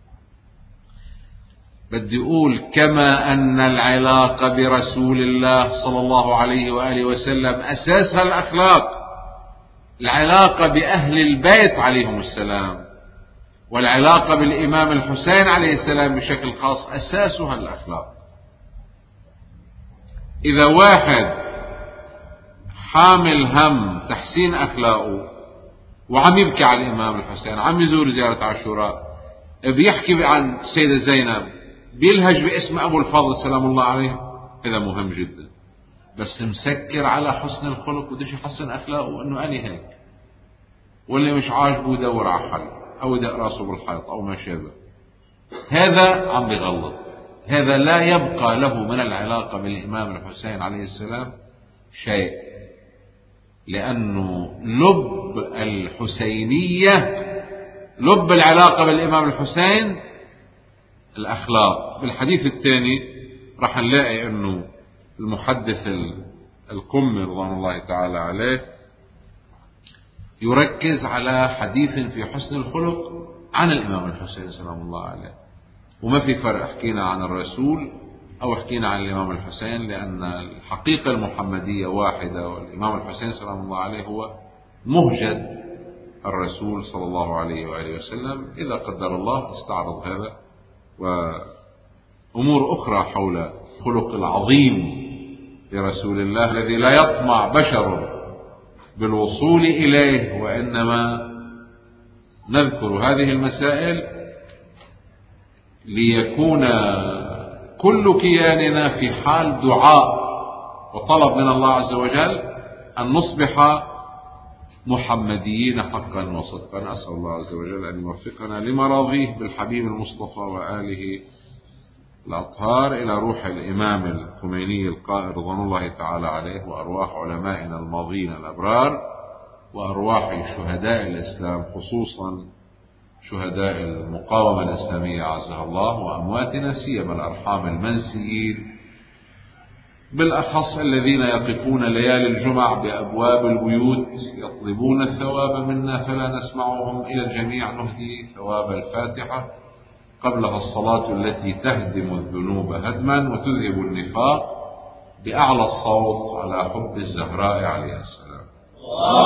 بدي أقول كما أن العلاقة برسول الله صلى الله عليه وآله وسلم أساسها الأخلاق، العلاقة بأهل البيت عليهم السلام والعلاقة بالإمام الحسين عليه السلام بشكل خاص أساسها الأخلاق. إذا واحد حامل هم تحسين أخلاقه وعم يبكي على الإمام الحسين، عم يزور زيارة عاشوراء، بيحكي عن السيدة زينب، بيلهج باسم أبو الفضل سلام الله عليه، هذا مهم جدا. بس مسكر على حسن الخلق بديش يحسن أخلاقه أنه أنا هيك، واللي مش عاجبه يدور على حل أو يدق راسه بالحيط أو ما شابه، هذا عم بيغلط. هذا لا يبقى له من العلاقة بالإمام الحسين عليه السلام شيء، لأنه لب الحسينية، لب العلاقة بالإمام الحسين الأخلاق. بالحديث الثاني راح نلاقي أنه المحدث القمي رضوان الله تعالى عليه يركز على حديث في حسن الخلق عن الإمام الحسين سلام الله عليه، وما في فرق حكينا عن الرسول أو حكينا عن الإمام الحسين، لأن الحقيقة المحمدية واحدة، والإمام الحسين سلام الله عليه هو مهجد الرسول صلى الله عليه وآله وسلم. إذا قدر الله استعرض هذا وأمور أخرى حول خلق العظيم لرسول الله الذي لا يطمع بشر بالوصول إليه، وإنما نذكر هذه المسائل ليكون كل كياننا في حال دعاء وطلب من الله عز وجل أن نصبح محمديين حقا وصدقا. أسأل الله عز وجل أن يوفقنا لمراضيه بالحبيب المصطفى وآله الأطهار، إلى روح الإمام الخميني القائد رضوان الله تعالى عليه، وأرواح علمائنا الماضين الأبرار، وأرواح شهداء الإسلام خصوصا شهداء المقاومة الإسلامية عزها الله، وأمواتنا سيما الأرحام المنسيين، بالأخص الذين يقفون ليالي الجمع بأبواب البيوت يطلبون الثواب منا فلا نسمعهم. إلى الجميع نهدي ثواب الفاتحة قبلها الصلاة التي تهدم الذنوب هدما وتذهب النفاق بأعلى الصوت على حب الزهراء عليه السلام.